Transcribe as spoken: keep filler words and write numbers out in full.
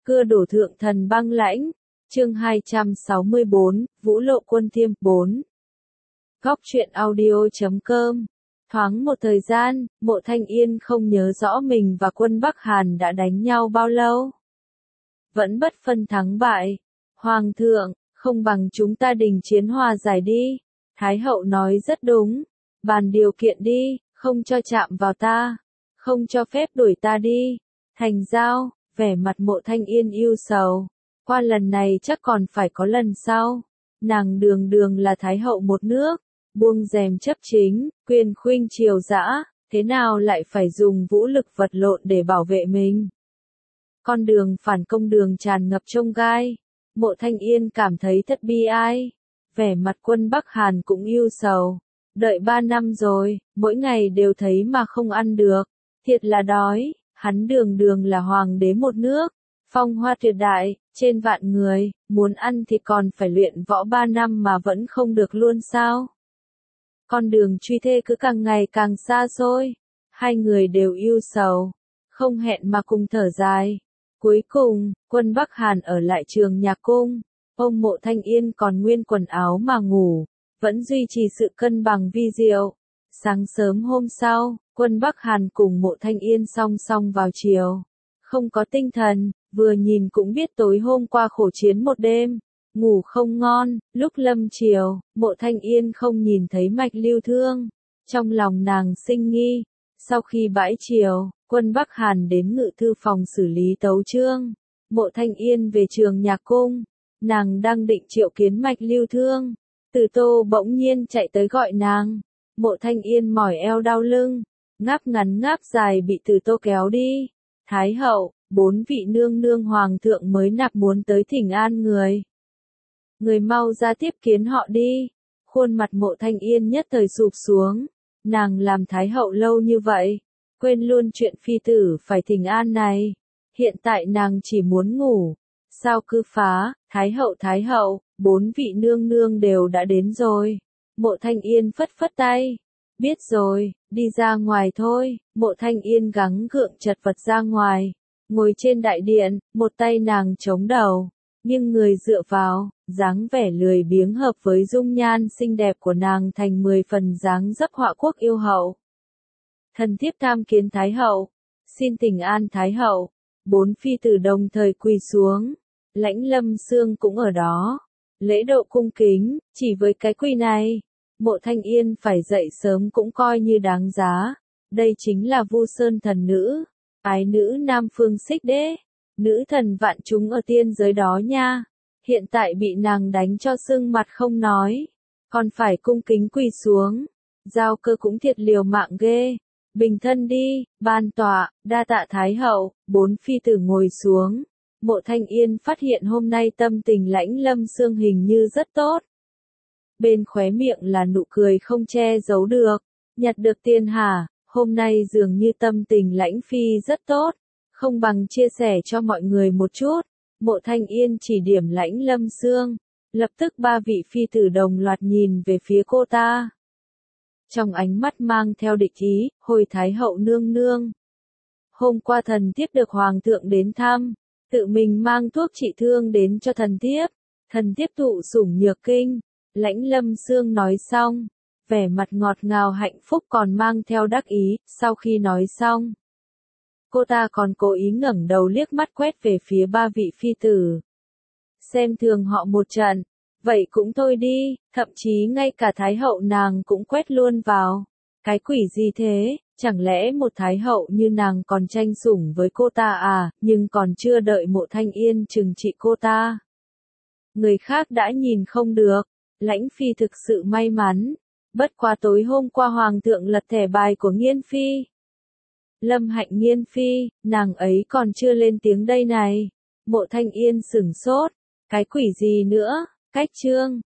Cưa đổ thượng thần băng lãnh. Chương hai trăm sáu mươi bốn, Vũ lộ quân thiêm. bốn. Góc truyện audio chấm com. Thoáng một thời gian, Mộ Thanh Yên không nhớ rõ mình và quân Bắc Hàn đã đánh nhau bao lâu. Vẫn bất phân thắng bại. Hoàng thượng, không bằng chúng ta đình chiến hòa giải đi. Thái hậu nói rất đúng. Bàn điều kiện đi, không cho chạm vào ta. Không cho phép đuổi ta đi. Thành giao, vẻ mặt Mộ Thanh Yên ưu sầu. Qua lần này chắc còn phải có lần sau. Nàng đường đường là Thái hậu một nước. Buông rèm chấp chính, quyền khuynh triều dã, thế nào lại phải dùng vũ lực vật lộn để bảo vệ mình. Con đường phản công đường tràn ngập chông gai. Mộ Thanh Yên cảm thấy thật bi ai. Vẻ mặt quân Bắc Hàn cũng ưu sầu. Đợi ba năm rồi, mỗi ngày đều thấy mà không ăn được. Thiệt là đói, hắn đường đường là hoàng đế một nước. Phong hoa tuyệt đại, trên vạn người, muốn ăn thì còn phải luyện võ ba năm mà vẫn không được luôn sao. Con đường truy thê cứ càng ngày càng xa xôi. Hai người đều ưu sầu. Không hẹn mà cùng thở dài. Cuối cùng, quân Bắc Hàn ở lại trường nhạc cung. Ông Mộ Thanh Yên còn nguyên quần áo mà ngủ. Vẫn duy trì sự cân bằng vi diệu. Sáng sớm hôm sau, quân Bắc Hàn cùng Mộ Thanh Yên song song vào chiều. Không có tinh thần, vừa nhìn cũng biết tối hôm qua khổ chiến một đêm. Ngủ không ngon, lúc lâm chiều, Mộ Thanh Yên không nhìn thấy mạch lưu thương. Trong lòng nàng sinh nghi. Sau khi bãi chiều, quân Bắc Hàn đến ngự thư phòng xử lý tấu chương. Mộ Thanh Yên về trường nhạc cung. Nàng đang định triệu kiến mạch lưu thương. Từ Tô bỗng nhiên chạy tới gọi nàng. Mộ Thanh Yên mỏi eo đau lưng. Ngáp ngắn ngáp dài bị Từ Tô kéo đi. Thái hậu, bốn vị nương nương hoàng thượng mới nạp muốn tới thỉnh an người. Người mau ra tiếp kiến họ đi. Khuôn mặt Mộ Thanh Yên nhất thời sụp xuống. Nàng làm Thái hậu lâu như vậy. Quên luôn chuyện phi tử phải thỉnh an này. Hiện tại nàng chỉ muốn ngủ. Sao cứ phá, Thái hậu Thái hậu, bốn vị nương nương đều đã đến rồi. Mộ Thanh Yên phất phất tay. Biết rồi, đi ra ngoài thôi. Mộ Thanh Yên gắng gượng chật vật ra ngoài. Ngồi trên đại điện, một tay nàng chống đầu. Nhưng người dựa vào, dáng vẻ lười biếng hợp với dung nhan xinh đẹp của nàng thành mười phần dáng dấp họa quốc yêu hậu. Thần thiếp tham kiến Thái hậu. Xin thỉnh an Thái hậu. Bốn phi tử đồng thời quỳ xuống. Lãnh Lâm Xương cũng ở đó. Lễ độ cung kính, chỉ với cái quỳ này. Mộ Thanh Yên phải dậy sớm cũng coi như đáng giá. Đây chính là Vu Sơn thần nữ. Ái nữ Nam Phương Xích Đế. Nữ thần vạn chúng ở tiên giới đó nha. Hiện tại bị nàng đánh cho sưng mặt không nói. Còn phải cung kính quỳ xuống. Giao cơ cũng thiệt liều mạng ghê. Bình thân đi, ban tọa, đa tạ Thái hậu. Bốn phi tử ngồi xuống. Mộ Thanh Yên phát hiện hôm nay tâm tình Lãnh Lâm Xương hình như rất tốt. Bên khóe miệng là nụ cười không che giấu được. Nhặt được tiền hả, hôm nay dường như tâm tình Lãnh Phi rất tốt. Không bằng chia sẻ cho mọi người một chút. Mộ Thanh Yên chỉ điểm Lãnh Lâm Xương. Lập tức ba vị phi tử đồng loạt nhìn về phía cô ta. Trong ánh mắt mang theo địch ý, hồi Thái hậu nương nương. Hôm qua thần thiếp được hoàng thượng đến thăm. Tự mình mang thuốc trị thương đến cho thần thiếp. Thần thiếp thụ sủng nhược kinh. Lãnh Lâm Xương nói xong. Vẻ mặt ngọt ngào hạnh phúc còn mang theo đắc ý, sau khi nói xong. Cô ta còn cố ý ngẩng đầu liếc mắt quét về phía ba vị phi tử. Xem thường họ một trận. Vậy cũng thôi đi, thậm chí ngay cả Thái hậu nàng cũng quét luôn vào. Cái quỷ gì thế, chẳng lẽ một Thái hậu như nàng còn tranh sủng với cô ta à, nhưng còn chưa đợi Mộ Thanh Yên trừng trị cô ta. Người khác đã nhìn không được, Lãnh Phi thực sự may mắn. Bất quá tối hôm qua hoàng thượng lật thẻ bài của Nghiên Phi. Lâm Hạnh Nghiên Phi, nàng ấy còn chưa lên tiếng đây này. Mộ Thanh Yên sửng sốt. Cái quỷ gì nữa, cách chương,